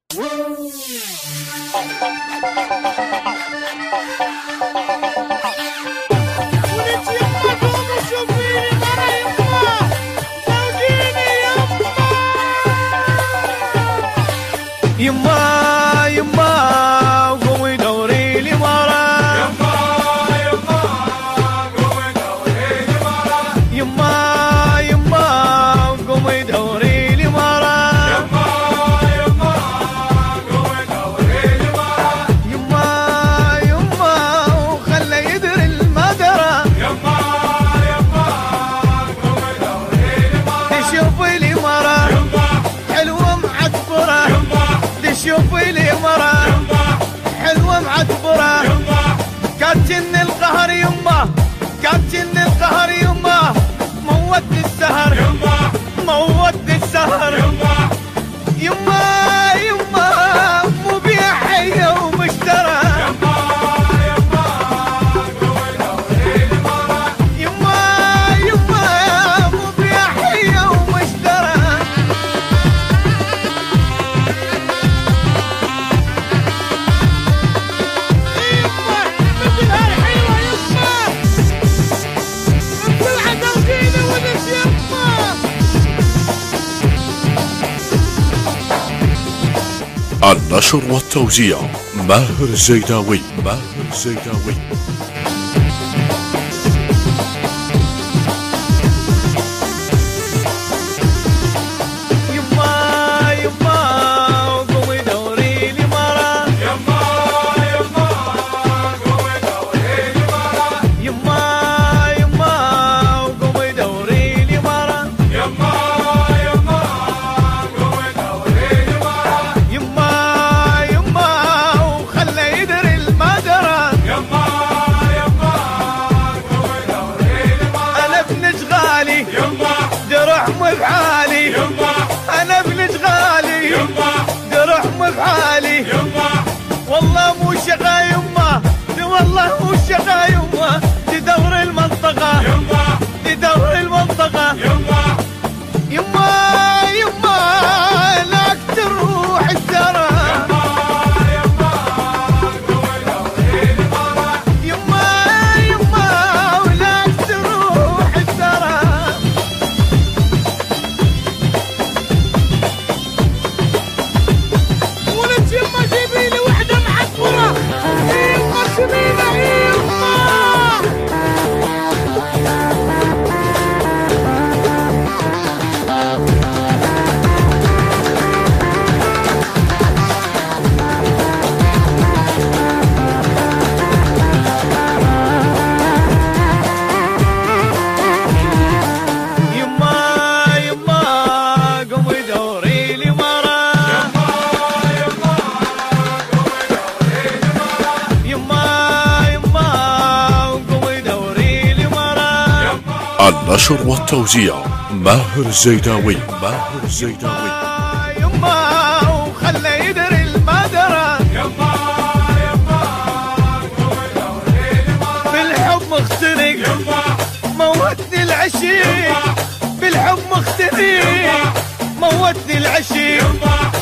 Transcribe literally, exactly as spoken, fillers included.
يما يما قومي دوري لي مرة، يما يما قومي دوري لي مرة، يما يما قومي دوري لي مرة، يما يما قومي دوري لي مرة، يما يما وخلى يدري المدرة، يما يما قومي دوري لي مرة، تشوفي لي مرة حلوة معطرة، تشوفي لي مرة حلوة معطرة، كاتشن القهر يما كاتشن القهر يما موت السهر موت السهر يما يما مو بيا حية ومشترى، يما يما مو بيا حية ومشترى. النشر والتوزيع ماهر الزيداوي ماهر الزيداوي. يما يما قومي دوري لي مرة، يما يما قومي دوري لي مرة، يما يما قومي دوري لي مرة، يما يما قومي دوري لي مرة، يما يما وخلى يدري المدرة، يما يما قومي دوري لي مرة، أنا ابن غالي يما درع مفعالي، يما أنا ابن غالي يما درع مفعالي، يما والله مو شقا يما والله مو شقا يما تدور المنطقة يما تدور المنطقة يما يما يما لك تروح الثرى، يما قومي دوري لي مرة، يما يما ولك تروح الثرى. ولد يما جيبي لي وحدة معطرة، يما سمينة يما. يما يما قومي دوري لي مرة، يما قومي دوري لي مرة، يما يما قومي دوري لي مرة، النشر والتوزيع ماهر الزيداوي ماهر الزيداوي. يما وخلى يدري المدرة، يما يما قومي دوري لي مرة، بالحب مختنق يما موتني العشيق، بالحب مختنق موتني العشيق،